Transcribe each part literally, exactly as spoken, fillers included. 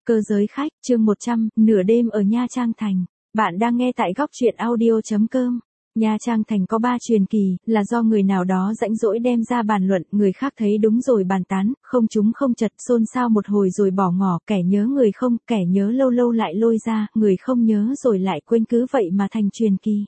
Cơ giới khách, chương một trăm, nửa đêm ở Nha Trang Thành. Bạn đang nghe tại góc truyện audio chấm com. Nha Trang Thành có ba truyền kỳ, là do người nào đó rãnh rỗi đem ra bàn luận, người khác thấy đúng rồi bàn tán, không trúng không chật, xôn xao một hồi rồi bỏ ngỏ, kẻ nhớ người không, kẻ nhớ lâu lâu lại lôi ra, người không nhớ rồi lại quên, cứ vậy mà thành truyền kỳ.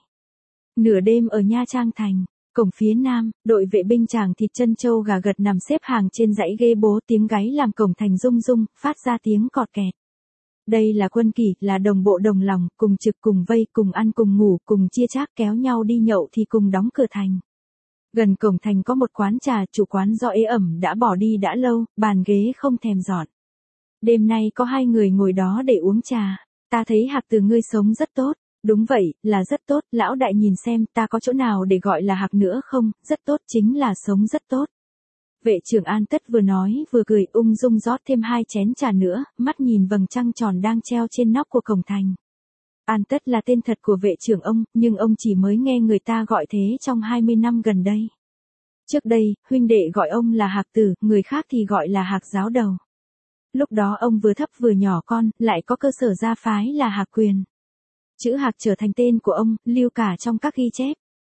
Nửa đêm ở Nha Trang Thành. Cổng phía nam, đội vệ binh Tràng Thịt Chân Châu Gà Gật nằm xếp hàng trên dãy ghế bố, tiếng gáy làm cổng thành rung rung, phát ra tiếng cọt kẹt. Đây là quân kỷ, là đồng bộ đồng lòng, cùng trực cùng vây, cùng ăn cùng ngủ, cùng chia chác, kéo nhau đi nhậu thì cùng đóng cửa thành. Gần cổng thành có một quán trà, chủ quán do ế ẩm đã bỏ đi đã lâu, bàn ghế không thèm dọn. Đêm nay có hai người ngồi đó để uống trà. Ta thấy Hạc Từ ngươi sống rất tốt. Đúng vậy, là rất tốt, lão đại nhìn xem ta có chỗ nào để gọi là Hạc nữa không, rất tốt chính là sống rất tốt. Vệ trưởng An Tất vừa nói vừa cười, ung dung rót thêm hai chén trà nữa, mắt nhìn vầng trăng tròn đang treo trên nóc của cổng thành. An Tất là tên thật của vệ trưởng ông, nhưng ông chỉ mới nghe người ta gọi thế trong hai mươi năm gần đây. Trước đây, huynh đệ gọi ông là Hạc Tử, người khác thì gọi là Hạc Giáo Đầu. Lúc đó ông vừa thấp vừa nhỏ con, lại có cơ sở gia phái là Hạc Quyền. Chữ Hạc trở thành tên của ông, lưu cả trong các ghi chép.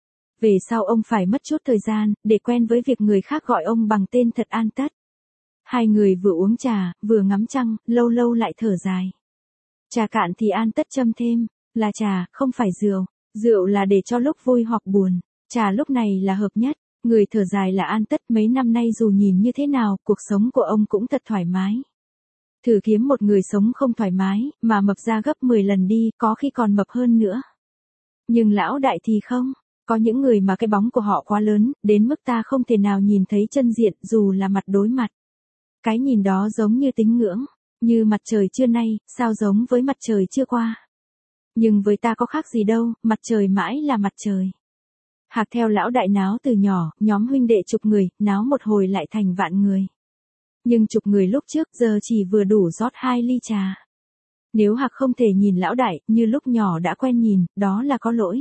Về sau ông phải mất chút thời gian, để quen với việc người khác gọi ông bằng tên thật An Tất. Hai người vừa uống trà, vừa ngắm trăng, lâu lâu lại thở dài. Trà cạn thì An Tất châm thêm, là trà, không phải rượu. Rượu là để cho lúc vui hoặc buồn, trà lúc này là hợp nhất. Người thở dài là An Tất, mấy năm nay dù nhìn như thế nào, cuộc sống của ông cũng thật thoải mái. Thử kiếm một người sống không thoải mái, mà mập ra gấp mười lần đi, có khi còn mập hơn nữa. Nhưng lão đại thì không, có những người mà cái bóng của họ quá lớn, đến mức ta không thể nào nhìn thấy chân diện dù là mặt đối mặt. Cái nhìn đó giống như tín ngưỡng, như mặt trời trưa nay, sao giống với mặt trời trưa qua. Nhưng với ta có khác gì đâu, mặt trời mãi là mặt trời. Hạc theo lão đại náo từ nhỏ, nhóm huynh đệ chục người, náo một hồi lại thành vạn người. Nhưng chục người lúc trước giờ chỉ vừa đủ rót hai ly trà. Nếu Hạc không thể nhìn lão đại, như lúc nhỏ đã quen nhìn, đó là có lỗi.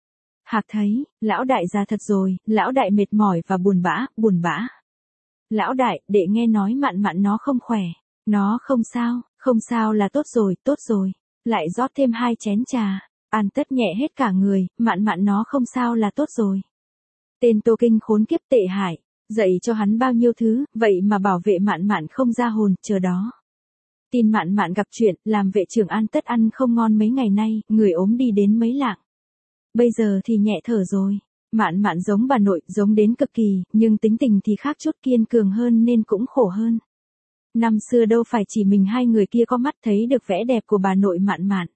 Hạc thấy, lão đại già thật rồi, lão đại mệt mỏi và buồn bã, buồn bã. Lão đại, đệ nghe nói Mạn Mạn nó không khỏe. Nó không sao, không sao là tốt rồi, tốt rồi. Lại rót thêm hai chén trà. An Tất nhẹ hết cả người, Mạn Mạn nó không sao là tốt rồi. Tên Tô Kinh khốn kiếp tệ hại. Dạy cho hắn bao nhiêu thứ, vậy mà bảo vệ Mạn Mạn không ra hồn, chờ đó. Tin Mạn Mạn gặp chuyện, làm vệ trưởng An Tất ăn không ngon mấy ngày nay, người ốm đi đến mấy lạng. Bây giờ thì nhẹ thở rồi. Mạn Mạn giống bà nội, giống đến cực kỳ, nhưng tính tình thì khác chút, kiên cường hơn nên cũng khổ hơn. Năm xưa đâu phải chỉ mình hai người kia có mắt thấy được vẻ đẹp của bà nội Mạn Mạn.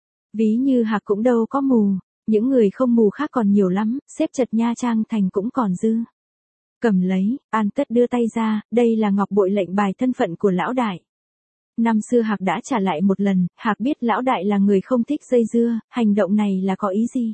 Ví như Hạc cũng đâu có mù, những người không mù khác còn nhiều lắm, xếp chật Nha Trang Thành cũng còn dư. Cầm lấy, An Tất đưa tay ra, đây là ngọc bội lệnh bài thân phận của lão đại. Năm xưa Hạc đã trả lại một lần, Hạc biết lão đại là người không thích dây dưa, hành động này là có ý gì.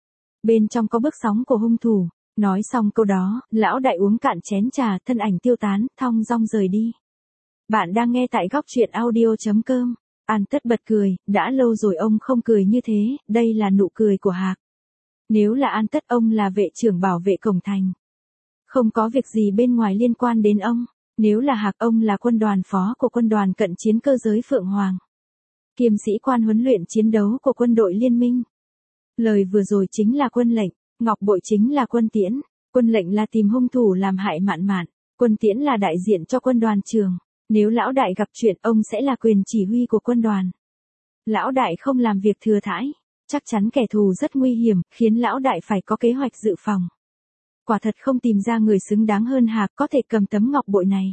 Bên trong có bước sóng của hung thủ, nói xong câu đó, lão đại uống cạn chén trà, thân ảnh tiêu tán, thong dong rời đi. Bạn đang nghe tại góc truyện audio chấm com. An Tất bật cười, đã lâu rồi ông không cười như thế, đây là nụ cười của Hạc. Nếu là An Tất, ông là vệ trưởng bảo vệ cổng thành. Không có việc gì bên ngoài liên quan đến ông. Nếu là Hạc, ông là quân đoàn phó của quân đoàn cận chiến cơ giới Phượng Hoàng. Kiêm sĩ quan huấn luyện chiến đấu của quân đội liên minh. Lời vừa rồi chính là quân lệnh, ngọc bội chính là quân tiễn. Quân lệnh là tìm hung thủ làm hại Mạn Mạn, quân tiễn là đại diện cho quân đoàn trường. Nếu lão đại gặp chuyện, ông sẽ là quyền chỉ huy của quân đoàn. Lão đại không làm việc thừa thãi, chắc chắn kẻ thù rất nguy hiểm, khiến lão đại phải có kế hoạch dự phòng. Quả thật không tìm ra người xứng đáng hơn Hạc có thể cầm tấm ngọc bội này.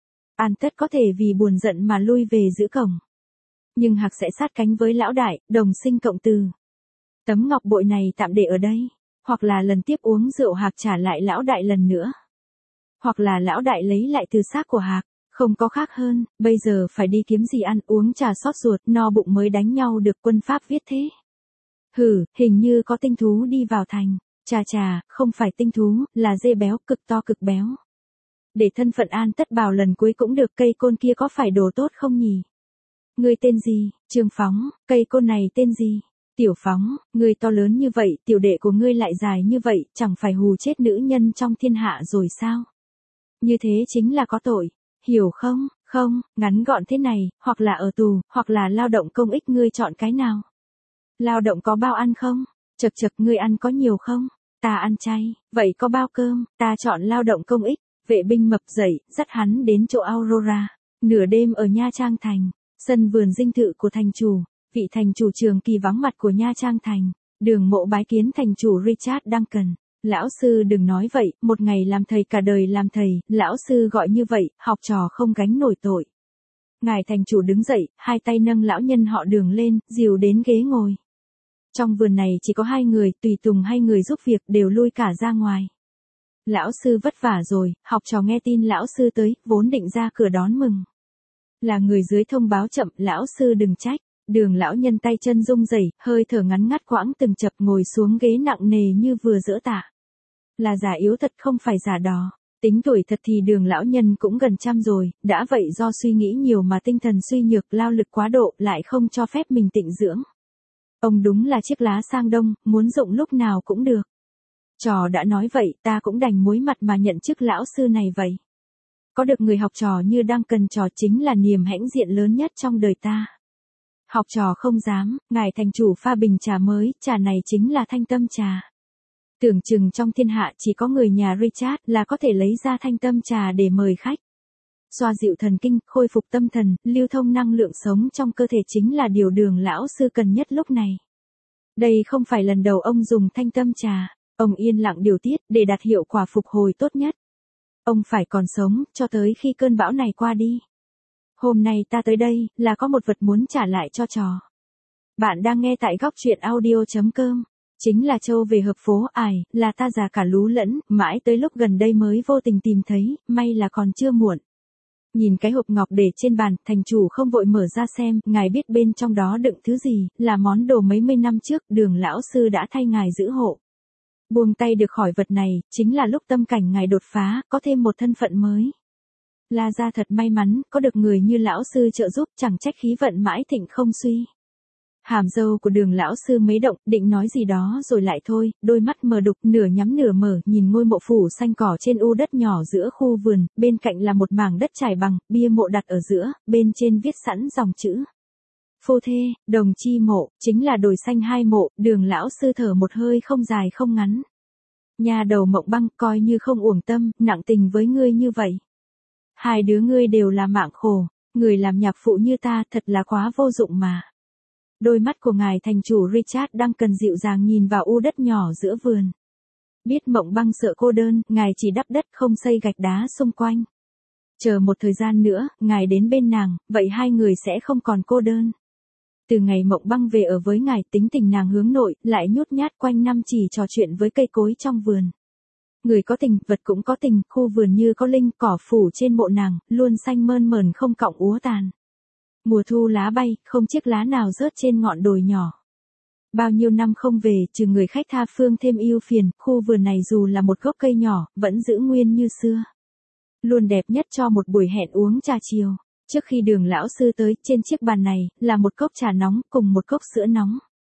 An Tất có thể vì buồn giận mà lui về giữ cổng. Nhưng Hạc sẽ sát cánh với lão đại, đồng sinh cộng từ. Tấm ngọc bội này tạm để ở đây. Hoặc là lần tiếp uống rượu Hạc trả lại lão đại lần nữa. Hoặc là lão đại lấy lại từ xác của Hạc. Không có khác hơn, bây giờ phải đi kiếm gì ăn, uống trà xót ruột, no bụng mới đánh nhau được, quân pháp viết thế. Hử, hình như có tinh thú đi vào thành. Chà chà, không phải tinh thú, là dê béo, cực to cực béo. Để thân phận An Tất bảo lần cuối cũng được, cây côn kia có phải đồ tốt không nhỉ? Ngươi tên gì? Trương Phóng. Cây côn này tên gì? Tiểu Phóng. Ngươi to lớn như vậy, tiểu đệ của ngươi lại dài như vậy, chẳng phải hù chết nữ nhân trong thiên hạ rồi sao? Như thế chính là có tội. Hiểu không? Không, ngắn gọn thế này, hoặc là ở tù, hoặc là lao động công ích, ngươi chọn cái nào? Lao động có bao ăn không? Chật chật, ngươi ăn có nhiều không? Ta ăn chay, vậy có bao cơm? Ta chọn lao động công ích. Vệ binh mập dậy, dắt hắn đến chỗ Aurora. Nửa đêm ở Nha Trang Thành, sân vườn dinh thự của thành chủ, vị thành chủ trường kỳ vắng mặt của Nha Trang Thành. Đường Mộ bái kiến thành chủ Richard Duncan. Lão sư đừng nói vậy, một ngày làm thầy cả đời làm thầy, lão sư gọi như vậy, học trò không gánh nổi tội. Ngài thành chủ đứng dậy, hai tay nâng lão nhân họ Đường lên, dìu đến ghế ngồi. Trong vườn này chỉ có hai người, tùy tùng hay người giúp việc đều lui cả ra ngoài. Lão sư vất vả rồi, học trò nghe tin lão sư tới, vốn định ra cửa đón mừng. Là người dưới thông báo chậm, lão sư đừng trách. Đường lão nhân tay chân rung rẩy, hơi thở ngắn ngắt quãng từng chập, ngồi xuống ghế nặng nề như vừa dỡ tạ. Là già yếu thật không phải giả đò. Tính tuổi thật thì đường lão nhân cũng gần trăm rồi, đã vậy do suy nghĩ nhiều mà tinh thần suy nhược, lao lực quá độ, lại không cho phép mình tịnh dưỡng. Ông đúng là chiếc lá sang đông, muốn dụng lúc nào cũng được. Trò đã nói vậy, ta cũng đành muối mặt mà nhận chức lão sư này vậy. Có được người học trò như đang cần trò chính là niềm hãnh diện lớn nhất trong đời ta. Học trò không dám, ngài thành chủ pha bình trà mới, trà này chính là thanh tâm trà. Tưởng chừng trong thiên hạ chỉ có người nhà Richard là có thể lấy ra thanh tâm trà để mời khách. Xoa dịu thần kinh, khôi phục tâm thần, lưu thông năng lượng sống trong cơ thể chính là điều đường lão sư cần nhất lúc này. Đây không phải lần đầu ông dùng thanh tâm trà, ông yên lặng điều tiết để đạt hiệu quả phục hồi tốt nhất. Ông phải còn sống, cho tới khi cơn bão này qua đi. Hôm nay ta tới đây, là có một vật muốn trả lại cho trò. Bạn đang nghe tại góc truyện audio chấm com. Chính là Châu về hợp phố ải, là ta già cả lú lẫn, mãi tới lúc gần đây mới vô tình tìm thấy, may là còn chưa muộn. Nhìn cái hộp ngọc để trên bàn, thành chủ không vội mở ra xem, ngài biết bên trong đó đựng thứ gì, là món đồ mấy mươi năm trước, đường lão sư đã thay ngài giữ hộ. Buông tay được khỏi vật này, chính là lúc tâm cảnh ngài đột phá, có thêm một thân phận mới. La gia thật may mắn, có được người như lão sư trợ giúp, chẳng trách khí vận mãi thịnh không suy. Hàm râu của đường lão sư mấy động, định nói gì đó rồi lại thôi, đôi mắt mờ đục, nửa nhắm nửa mở, nhìn ngôi mộ phủ xanh cỏ trên u đất nhỏ giữa khu vườn, bên cạnh là một mảng đất trải bằng, bia mộ đặt ở giữa, bên trên viết sẵn dòng chữ. Phô thê, đồng chi mộ, chính là đồi xanh hai mộ, đường lão sư thở một hơi không dài không ngắn. Nhà đầu Mộng Băng, coi như không uổng tâm, nặng tình với ngươi như vậy. Hai đứa ngươi đều là mạng khổ, người làm nhạc phụ như ta thật là quá vô dụng mà. Đôi mắt của ngài thành chủ Richard đang cần dịu dàng nhìn vào u đất nhỏ giữa vườn. Biết Mộng Băng sợ cô đơn, ngài chỉ đắp đất không xây gạch đá xung quanh. Chờ một thời gian nữa, ngài đến bên nàng, vậy hai người sẽ không còn cô đơn. Từ ngày Mộng Băng về ở với ngài, tính tình nàng hướng nội, lại nhút nhát quanh năm chỉ trò chuyện với cây cối trong vườn. Người có tình, vật cũng có tình, khu vườn như có linh, cỏ phủ trên mộ nàng, luôn xanh mơn mởn không cọng úa tàn. Mùa thu lá bay, không chiếc lá nào rớt trên ngọn đồi nhỏ. Bao nhiêu năm không về, trừ người khách tha phương thêm ưu phiền, khu vườn này dù là một gốc cây nhỏ, vẫn giữ nguyên như xưa. Luôn đẹp nhất cho một buổi hẹn uống trà chiều. Trước khi đường lão sư tới, trên chiếc bàn này, là một cốc trà nóng, cùng một cốc sữa nóng.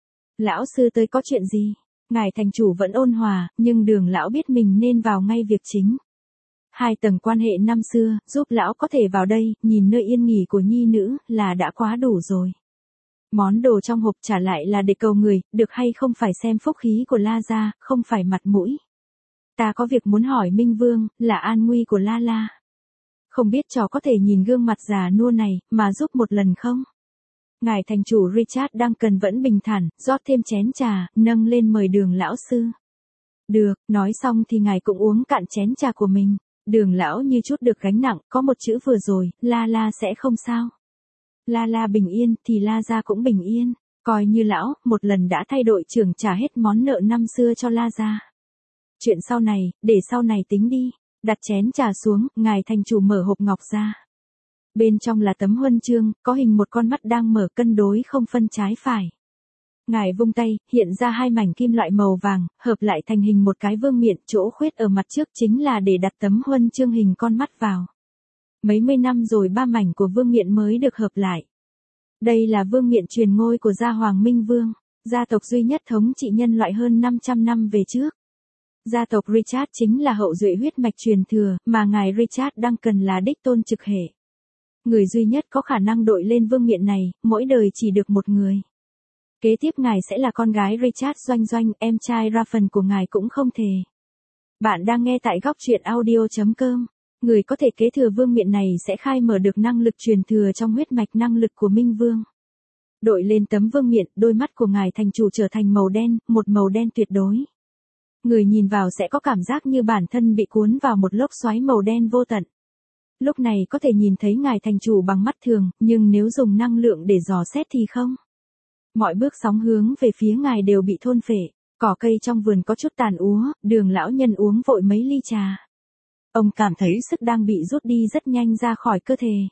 Lão sư tới có chuyện gì? Ngài thành chủ vẫn ôn hòa, nhưng đường lão biết mình nên vào ngay việc chính. Hai tầng quan hệ năm xưa, giúp lão có thể vào đây, nhìn nơi yên nghỉ của nhi nữ, là đã quá đủ rồi. Món đồ trong hộp trả lại là để cầu người, được hay không phải xem phúc khí của La gia, không phải mặt mũi. Ta có việc muốn hỏi Minh Vương, là an nguy của La La. Không biết trò có thể nhìn gương mặt già nua này, mà giúp một lần không? Ngài thành chủ Richard đang cần vẫn bình thản, rót thêm chén trà, nâng lên mời đường lão sư. Được, nói xong thì ngài cũng uống cạn chén trà của mình. Đường lão như chút được gánh nặng, có một chữ vừa rồi, La La sẽ không sao. La La bình yên, thì La gia cũng bình yên. Coi như lão, một lần đã thay đội trưởng trả hết món nợ năm xưa cho La gia. Chuyện sau này, để sau này tính đi. Đặt chén trà xuống, ngài thành chủ mở hộp ngọc ra. Bên trong là tấm huân chương, có hình một con mắt đang mở cân đối không phân trái phải. Ngài vung tay, hiện ra hai mảnh kim loại màu vàng, hợp lại thành hình một cái vương miện, chỗ khuyết ở mặt trước chính là để đặt tấm huân chương hình con mắt vào. Mấy mươi năm rồi ba mảnh của vương miện mới được hợp lại. Đây là vương miện truyền ngôi của gia hoàng Minh Vương, gia tộc duy nhất thống trị nhân loại hơn năm trăm năm về trước. Gia tộc Richard chính là hậu duệ huyết mạch truyền thừa, mà ngài Richard Duncan là đích tôn trực hệ. Người duy nhất có khả năng đội lên vương miện này, mỗi đời chỉ được một người. Kế tiếp ngài sẽ là con gái Richard Doanh Doanh, em trai Raven của ngài cũng không thể. Bạn đang nghe tại góc truyện audio chấm com. Người có thể kế thừa vương miện này sẽ khai mở được năng lực truyền thừa trong huyết mạch năng lực của Minh Vương. Đội lên tấm vương miện, đôi mắt của ngài thành chủ trở thành màu đen, một màu đen tuyệt đối. Người nhìn vào sẽ có cảm giác như bản thân bị cuốn vào một lốc xoáy màu đen vô tận. Lúc này có thể nhìn thấy ngài thành chủ bằng mắt thường, nhưng nếu dùng năng lượng để dò xét thì không. Mọi bước sóng hướng về phía ngài đều bị thôn phệ, cỏ cây trong vườn có chút tàn úa, Đường lão nhân uống vội mấy ly trà. Ông cảm thấy sức đang bị rút đi rất nhanh ra khỏi cơ thể.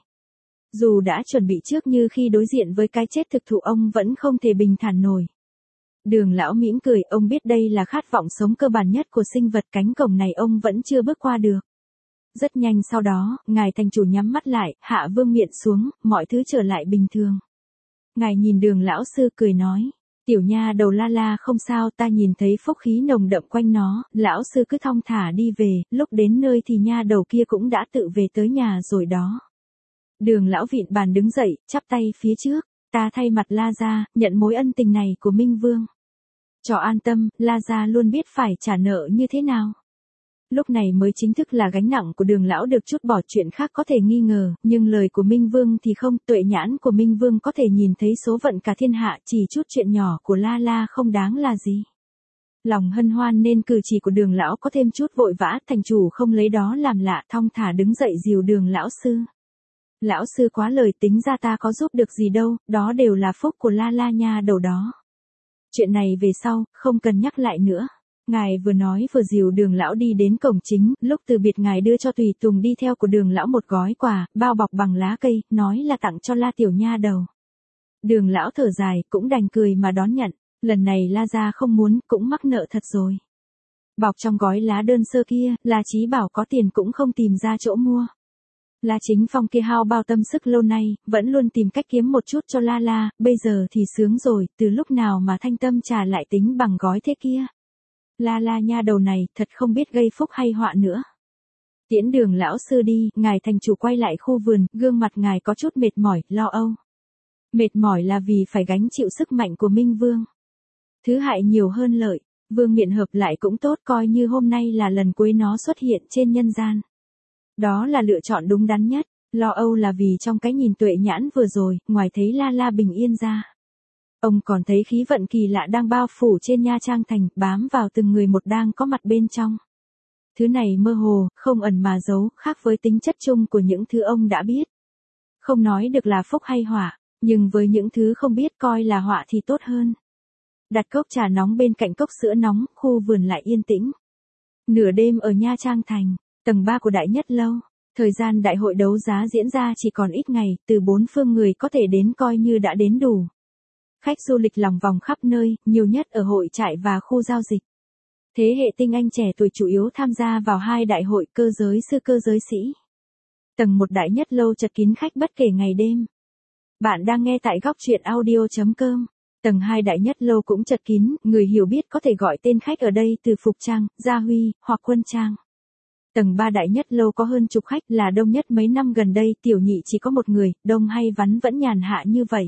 Dù đã chuẩn bị trước như khi đối diện với cái chết thực thụ ông vẫn không thể bình thản nổi. Đường lão mỉm cười, ông biết đây là khát vọng sống cơ bản nhất của sinh vật, cánh cổng này ông vẫn chưa bước qua được. Rất nhanh sau đó, ngài thành chủ nhắm mắt lại, hạ vương miện xuống, mọi thứ trở lại bình thường. Ngài nhìn Đường lão sư cười nói, tiểu nha đầu La La không sao, ta nhìn thấy phúc khí nồng đậm quanh nó, lão sư cứ thong thả đi về, lúc đến nơi thì nha đầu kia cũng đã tự về tới nhà rồi đó. Đường lão vịn bàn đứng dậy, chắp tay phía trước, ta thay mặt La gia, nhận mối ân tình này của Minh Vương. Cho an tâm, La gia luôn biết phải trả nợ như thế nào. Lúc này mới chính thức là gánh nặng của Đường lão được chút bỏ, chuyện khác có thể nghi ngờ, nhưng lời của Minh Vương thì không, tuệ nhãn của Minh Vương có thể nhìn thấy số phận cả thiên hạ, chỉ chút chuyện nhỏ của La La không đáng là gì. Lòng hân hoan nên cử chỉ của Đường lão có thêm chút vội vã, thành chủ không lấy đó làm lạ, thong thả đứng dậy dìu Đường lão sư. Lão sư quá lời, tính ra ta có giúp được gì đâu, đó đều là phúc của La La nha đầu đó. Chuyện này về sau, không cần nhắc lại nữa. Ngài vừa nói vừa dìu Đường lão đi đến cổng chính, lúc từ biệt ngài đưa cho tùy tùng đi theo của Đường lão một gói quà, bao bọc bằng lá cây, nói là tặng cho La tiểu nha đầu. Đường lão thở dài, cũng đành cười mà đón nhận, lần này La gia không muốn, cũng mắc nợ thật rồi. Bọc trong gói lá đơn sơ kia, La Chí Bảo có tiền cũng không tìm ra chỗ mua. La Chính Phong kia hao bao tâm sức lâu nay, vẫn luôn tìm cách kiếm một chút cho La La, bây giờ thì sướng rồi, từ lúc nào mà thanh tâm trà lại tính bằng gói thế kia. La La nha đầu này, thật không biết gây phúc hay họa nữa. Tiễn Đường lão sư đi, ngài thành chủ quay lại khu vườn, gương mặt ngài có chút mệt mỏi, lo âu. Mệt mỏi là vì phải gánh chịu sức mạnh của Minh Vương. Thứ hại nhiều hơn lợi, vương miện hợp lại cũng tốt, coi như hôm nay là lần cuối nó xuất hiện trên nhân gian. Đó là lựa chọn đúng đắn nhất, lo âu là vì trong cái nhìn tuệ nhãn vừa rồi, ngoài thấy La La bình yên ra. Ông còn thấy khí vận kỳ lạ đang bao phủ trên Nha Trang Thành, bám vào từng người một đang có mặt bên trong. Thứ này mơ hồ, không ẩn mà giấu, khác với tính chất chung của những thứ ông đã biết. Không nói được là phúc hay họa, nhưng với những thứ không biết coi là họa thì tốt hơn. Đặt cốc trà nóng bên cạnh cốc sữa nóng, khu vườn lại yên tĩnh. Nửa đêm ở Nha Trang Thành, tầng ba của Đại Nhất Lâu, thời gian đại hội đấu giá diễn ra chỉ còn ít ngày, từ bốn phương người có thể đến coi như đã đến đủ. Khách du lịch lòng vòng khắp nơi, nhiều nhất ở hội trại và khu giao dịch. Thế hệ tinh anh trẻ tuổi chủ yếu tham gia vào hai đại hội, cơ giới sư cơ giới sĩ. Tầng một Đại Nhất Lâu chật kín khách bất kể ngày đêm. Bạn đang nghe tại góc truyện audio chấm com. Tầng hai Đại Nhất Lâu cũng chật kín, người hiểu biết có thể gọi tên khách ở đây từ Phục Trang, Gia Huy, hoặc Quân Trang. Tầng ba Đại Nhất Lâu có hơn chục khách, là đông nhất mấy năm gần đây, tiểu nhị chỉ có một người, đông hay vắn vẫn nhàn hạ như vậy.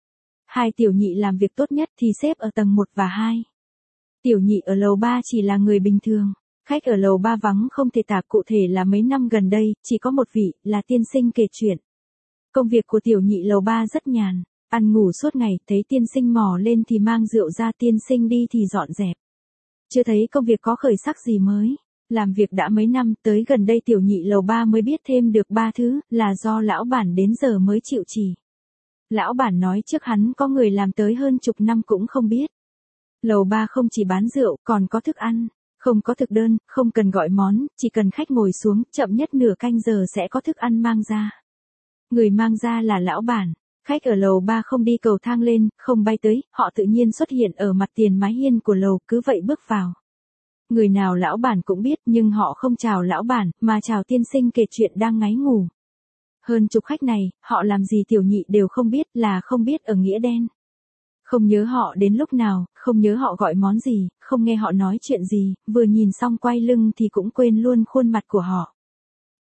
Hai tiểu nhị làm việc tốt nhất thì xếp ở tầng một và hai. Tiểu nhị ở lầu ba chỉ là người bình thường. Khách ở lầu ba vắng không thể tả, cụ thể là mấy năm gần đây, chỉ có một vị, là tiên sinh kể chuyện. Công việc của tiểu nhị lầu ba rất nhàn, ăn ngủ suốt ngày, thấy tiên sinh mò lên thì mang rượu ra, tiên sinh đi thì dọn dẹp. Chưa thấy công việc có khởi sắc gì mới. Làm việc đã mấy năm, tới gần đây tiểu nhị lầu ba mới biết thêm được ba thứ, là do lão bản đến giờ mới chịu chỉ. Lão bản nói trước hắn có người làm tới hơn chục năm cũng không biết. Lầu ba không chỉ bán rượu, còn có thức ăn, không có thực đơn, không cần gọi món, chỉ cần khách ngồi xuống, chậm nhất nửa canh giờ sẽ có thức ăn mang ra. Người mang ra là lão bản. Khách ở lầu ba không đi cầu thang lên, không bay tới, họ tự nhiên xuất hiện ở mặt tiền mái hiên của lầu, cứ vậy bước vào. Người nào lão bản cũng biết, nhưng họ không chào lão bản, mà chào tiên sinh kể chuyện đang ngáy ngủ. Hơn chục khách này, họ làm gì tiểu nhị đều không biết, là không biết ở nghĩa đen. Không nhớ họ đến lúc nào, không nhớ họ gọi món gì, không nghe họ nói chuyện gì, vừa nhìn xong quay lưng thì cũng quên luôn khuôn mặt của họ.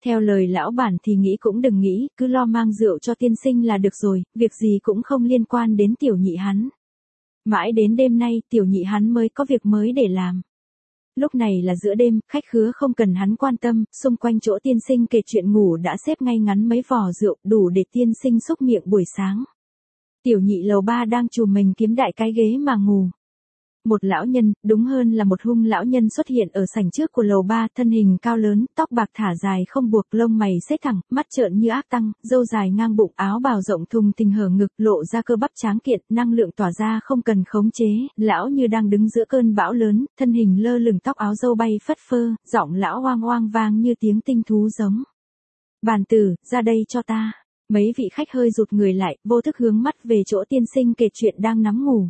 Theo lời lão bản thì nghĩ cũng đừng nghĩ, cứ lo mang rượu cho tiên sinh là được rồi, việc gì cũng không liên quan đến tiểu nhị hắn. Mãi đến đêm nay tiểu nhị hắn mới có việc mới để làm. Lúc này là giữa đêm, khách khứa không cần hắn quan tâm, xung quanh chỗ tiên sinh kể chuyện ngủ đã xếp ngay ngắn mấy vò rượu đủ để tiên sinh xúc miệng buổi sáng. Tiểu nhị lầu ba đang chùm mình kiếm đại cái ghế mà ngủ. Một lão nhân, đúng hơn là một hung lão nhân xuất hiện ở sảnh trước của lầu ba, thân hình cao lớn, tóc bạc thả dài không buộc, lông mày xếp thẳng, mắt trợn như ác tăng, râu dài ngang bụng, áo bào rộng thùng thình hở ngực, lộ ra cơ bắp tráng kiện, năng lượng tỏa ra không cần khống chế, lão như đang đứng giữa cơn bão lớn, thân hình lơ lửng, tóc áo râu bay phất phơ, giọng lão oang oang vang như tiếng tinh thú giống. Bàn tử, ra đây cho ta. Mấy vị khách hơi rụt người lại, vô thức hướng mắt về chỗ tiên sinh kể chuyện đang nắm ngủ.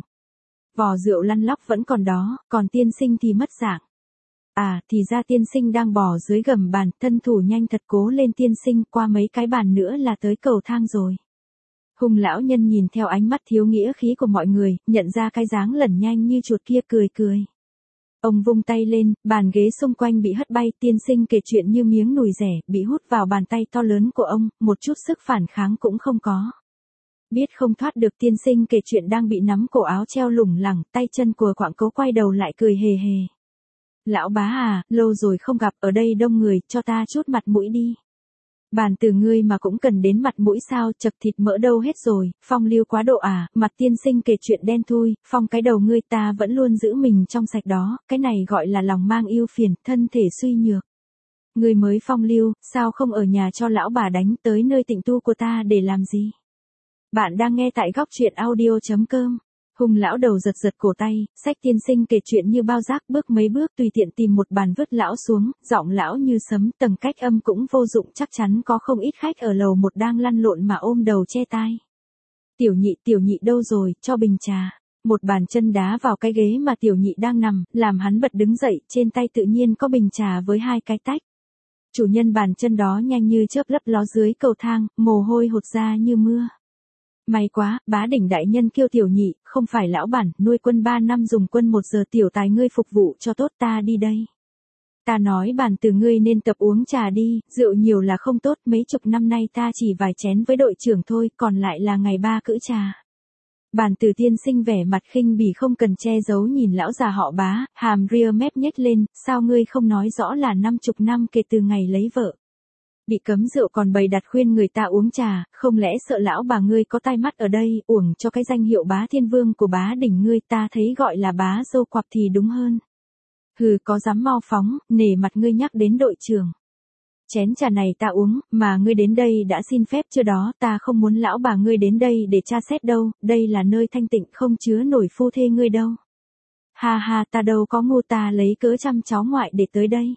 Vò rượu lăn lóc vẫn còn đó, còn tiên sinh thì mất dạng. À, thì ra tiên sinh đang bò dưới gầm bàn, thân thủ nhanh thật, cố lên tiên sinh, qua mấy cái bàn nữa là tới cầu thang rồi. Hùng lão nhân nhìn theo ánh mắt thiếu nghĩa khí của mọi người, nhận ra cái dáng lẩn nhanh như chuột kia, cười cười. Ông vung tay lên, bàn ghế xung quanh bị hất bay, tiên sinh kể chuyện như miếng nùi rẻ, bị hút vào bàn tay to lớn của ông, một chút sức phản kháng cũng không có. Biết không thoát được, tiên sinh kể chuyện đang bị nắm cổ áo treo lủng lẳng, tay chân cùa quạng, cố quay đầu lại cười hề hề. Lão bá à, lâu rồi không gặp, ở đây đông người, cho ta chút mặt mũi đi. Bàn từ ngươi mà cũng cần đến mặt mũi sao, chật thịt mỡ đâu hết rồi, phong lưu quá độ à, mặt tiên sinh kể chuyện đen thui, phong cái đầu ngươi, ta vẫn luôn giữ mình trong sạch đó, cái này gọi là lòng mang yêu phiền, thân thể suy nhược. Ngươi mới phong lưu, sao không ở nhà cho lão bà đánh, tới nơi tịnh tu của ta để làm gì? Bạn đang nghe tại góc truyện audio chấm com. Hùng lão đầu giật giật cổ tay, xách tiên sinh kể chuyện như bao giác, bước mấy bước tùy tiện tìm một bàn vứt lão xuống, giọng lão như sấm, tầng cách âm cũng vô dụng, chắc chắn có không ít khách ở lầu một đang lăn lộn mà ôm đầu che tai. Tiểu nhị, tiểu nhị đâu rồi, cho bình trà. Một bàn chân đá vào cái ghế mà tiểu nhị đang nằm, làm hắn bật đứng dậy, trên tay tự nhiên có bình trà với hai cái tách. Chủ nhân bàn chân đó nhanh như chớp lấp ló dưới cầu thang, mồ hôi hột ra như mưa. May quá, bá đỉnh đại nhân kêu tiểu nhị, không phải lão bản, nuôi quân ba năm dùng quân một giờ, tiểu tài ngươi phục vụ cho tốt, ta đi đây. Ta nói bản từ ngươi nên tập uống trà đi, rượu nhiều là không tốt, mấy chục năm nay ta chỉ vài chén với đội trưởng thôi, còn lại là ngày ba cữ trà. Bản từ tiên sinh vẻ mặt khinh bỉ không cần che giấu nhìn lão già họ Bá, hàm ria mép nhếch lên, sao ngươi không nói rõ là năm chục năm kể từ ngày lấy vợ. Bị cấm rượu còn bày đặt khuyên người ta uống trà, không lẽ sợ lão bà ngươi có tai mắt ở đây, uổng cho cái danh hiệu bá thiên vương của bá đỉnh ngươi, ta thấy gọi là bá dâu quặp thì đúng hơn. Hừ, có dám mau phóng, nể mặt ngươi nhắc đến đội trưởng. Chén trà này ta uống, mà ngươi đến đây đã xin phép chưa đó, ta không muốn lão bà ngươi đến đây để tra xét đâu, đây là nơi thanh tịnh không chứa nổi phu thê ngươi đâu. Ha ha, ta đâu có ngu, ta lấy cớ chăm cháu ngoại để tới đây.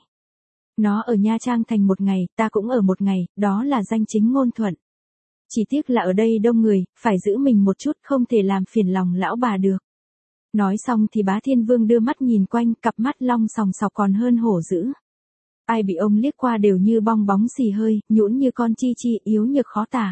Nó ở Nha Trang thành một ngày, ta cũng ở một ngày, đó là danh chính ngôn thuận. Chỉ tiếc là ở đây đông người, phải giữ mình một chút, không thể làm phiền lòng lão bà được. Nói xong thì bá thiên vương đưa mắt nhìn quanh, cặp mắt long sòng sọc còn hơn hổ dữ. Ai bị ông liếc qua đều như bong bóng xì hơi, nhũn như con chi chi, yếu nhược khó tả.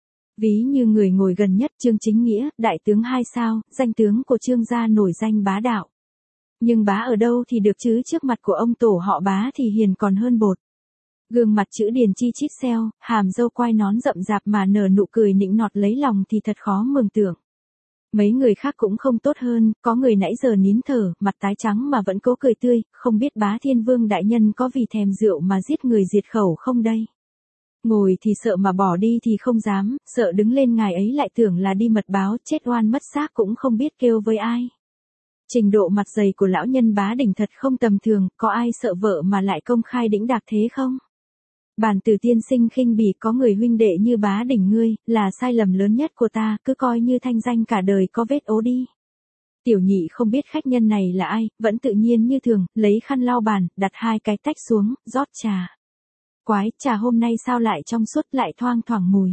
Ví như người ngồi gần nhất Trương Chính Nghĩa, đại tướng hai sao, danh tướng của Trương gia nổi danh bá đạo. Nhưng bá ở đâu thì được chứ, trước mặt của ông tổ họ Bá thì hiền còn hơn bột. Gương mặt chữ điền chi chít xeo, hàm râu quai nón rậm rạp mà nở nụ cười nịnh nọt lấy lòng thì thật khó mường tượng. Mấy người khác cũng không tốt hơn, có người nãy giờ nín thở, mặt tái trắng mà vẫn cố cười tươi, không biết bá thiên vương đại nhân có vì thèm rượu mà giết người diệt khẩu không đây. Ngồi thì sợ mà bỏ đi thì không dám, sợ đứng lên ngài ấy lại tưởng là đi mật báo, chết oan mất xác cũng không biết kêu với ai. Trình độ mặt dày của lão nhân bá đỉnh thật không tầm thường, có ai sợ vợ mà lại công khai đĩnh đạc thế không? Bản từ tiên sinh khinh bỉ, có người huynh đệ như bá đỉnh ngươi, là sai lầm lớn nhất của ta, cứ coi như thanh danh cả đời có vết ố đi. Tiểu nhị không biết khách nhân này là ai, vẫn tự nhiên như thường, lấy khăn lau bàn, đặt hai cái tách xuống, rót trà. Quái, trà hôm nay sao lại trong suốt, lại thoang thoảng mùi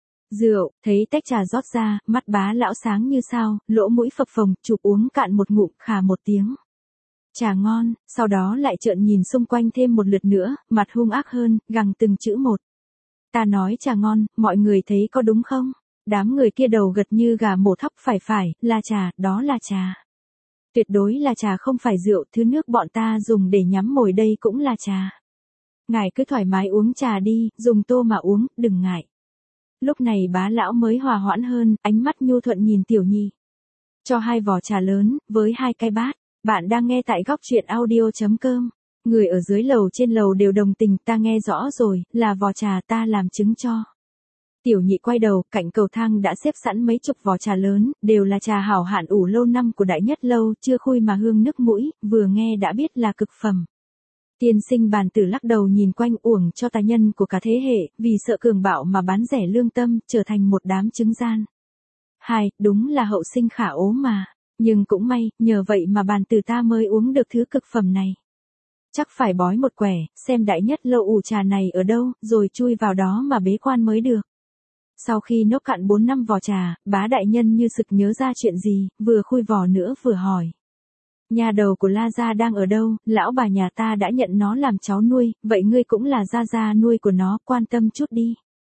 rượu. Thấy tách trà rót ra, mắt bá lão sáng như sao, lỗ mũi phập phồng, chụp uống cạn một ngụm, khà một tiếng. Trà ngon, sau đó lại trợn nhìn xung quanh thêm một lượt nữa, mặt hung ác hơn, gằn từng chữ một. Ta nói trà ngon, mọi người thấy có đúng không? Đám người kia đầu gật như gà mổ thóc, phải phải, là trà, đó là trà. Tuyệt đối là trà, không phải rượu, thứ nước bọn ta dùng để nhắm mồi đây cũng là trà. Ngài cứ thoải mái uống trà đi, dùng tô mà uống, đừng ngại. Lúc này bá lão mới hòa hoãn hơn, ánh mắt nhu thuận nhìn Tiểu Nhị. Cho hai vỏ trà lớn, với hai cái bát. Bạn đang nghe tại góc truyện audio.com. Người ở dưới lầu trên lầu đều đồng tình, ta nghe rõ rồi, là vỏ trà ta làm chứng cho. Tiểu Nhị quay đầu, cạnh cầu thang đã xếp sẵn mấy chục vỏ trà lớn, đều là trà hảo hạn ủ lâu năm của Đại Nhất Lâu, chưa khui mà hương nước mũi, vừa nghe đã biết là cực phẩm. Tiên sinh Bàn Tử lắc đầu nhìn quanh, uổng cho tài nhân của cả thế hệ, vì sợ cường bạo mà bán rẻ lương tâm, trở thành một đám trứng gian. Hai, đúng là hậu sinh khả ố mà. Nhưng cũng may, nhờ vậy mà Bàn Tử ta mới uống được thứ cực phẩm này. Chắc phải bói một quẻ, xem Đại Nhất Lâu ủ trà này ở đâu, rồi chui vào đó mà bế quan mới được. Sau khi nốc cạn bốn năm vỏ trà, bá đại nhân như sực nhớ ra chuyện gì, vừa khui vỏ nữa vừa hỏi. Nhà đầu của La Gia đang ở đâu, lão bà nhà ta đã nhận nó làm cháu nuôi, vậy ngươi cũng là gia gia nuôi của nó, quan tâm chút đi.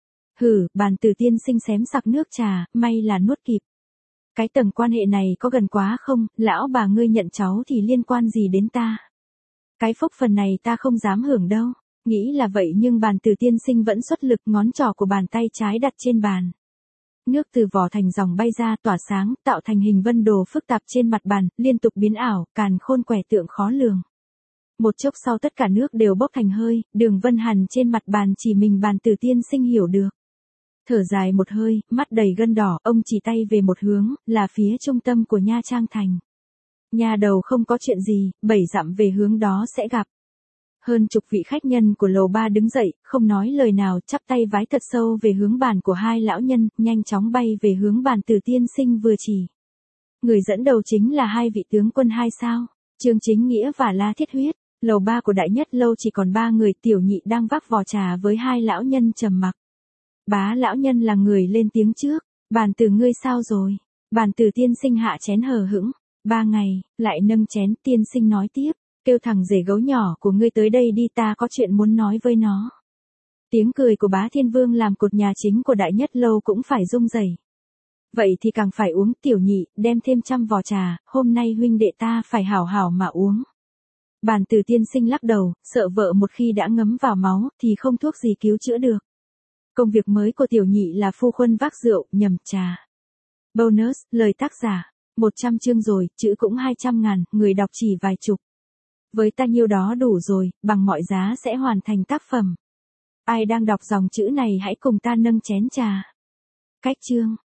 Hử, Bàn Tử tiên sinh xém sặc nước trà, may là nuốt kịp. Cái tầng quan hệ này có gần quá không, lão bà ngươi nhận cháu thì liên quan gì đến ta. Cái phúc phần này ta không dám hưởng đâu. Nghĩ là vậy nhưng Bàn Tử tiên sinh vẫn xuất lực, ngón trỏ của bàn tay trái đặt trên bàn. Nước từ vỏ thành dòng bay ra tỏa sáng, tạo thành hình vân đồ phức tạp trên mặt bàn, liên tục biến ảo, càn khôn quẻ tượng khó lường. Một chốc sau tất cả nước đều bốc thành hơi, đường vân hằn trên mặt bàn chỉ mình Bàn Tử tiên sinh hiểu được. Thở dài một hơi, mắt đầy gân đỏ, ông chỉ tay về một hướng, là phía trung tâm của Nha Trang Thành. Nhà đầu không có chuyện gì, bảy dặm về hướng đó sẽ gặp. Hơn chục vị khách nhân của lầu ba đứng dậy, không nói lời nào, chắp tay vái thật sâu về hướng bàn của hai lão nhân, nhanh chóng bay về hướng Bàn Tử tiên sinh vừa chỉ. Người dẫn đầu chính là hai vị tướng quân hai sao, Trương Chính Nghĩa và La Thiết Huyết. Lầu ba của Đại Nhất Lâu chỉ còn ba người, Tiểu Nhị đang vác vò trà với hai lão nhân trầm mặc. Bá lão nhân là người lên tiếng trước, Bàn Tử ngươi sao rồi? Bàn Tử tiên sinh hạ chén hờ hững, ba ngày, lại nâng chén, tiên sinh nói tiếp. Kêu thằng rể gấu nhỏ của ngươi tới đây đi, ta có chuyện muốn nói với nó. Tiếng cười của Bá Thiên Vương làm cột nhà chính của Đại Nhất Lâu cũng phải rung rẩy. Vậy thì càng phải uống. Tiểu Nhị, đem thêm trăm vò trà, hôm nay huynh đệ ta phải hảo hảo mà uống. Bàn Tử tiên sinh lắc đầu, sợ vợ một khi đã ngấm vào máu, thì không thuốc gì cứu chữa được. Công việc mới của Tiểu Nhị là phu khuân vác rượu, nhầm trà. Bonus, lời tác giả. một trăm chương rồi, chữ cũng hai trăm ngàn, người đọc chỉ vài chục. Với ta nhiêu đó đủ rồi, bằng mọi giá sẽ hoàn thành tác phẩm. Ai đang đọc dòng chữ này hãy cùng ta nâng chén trà. Cách chương.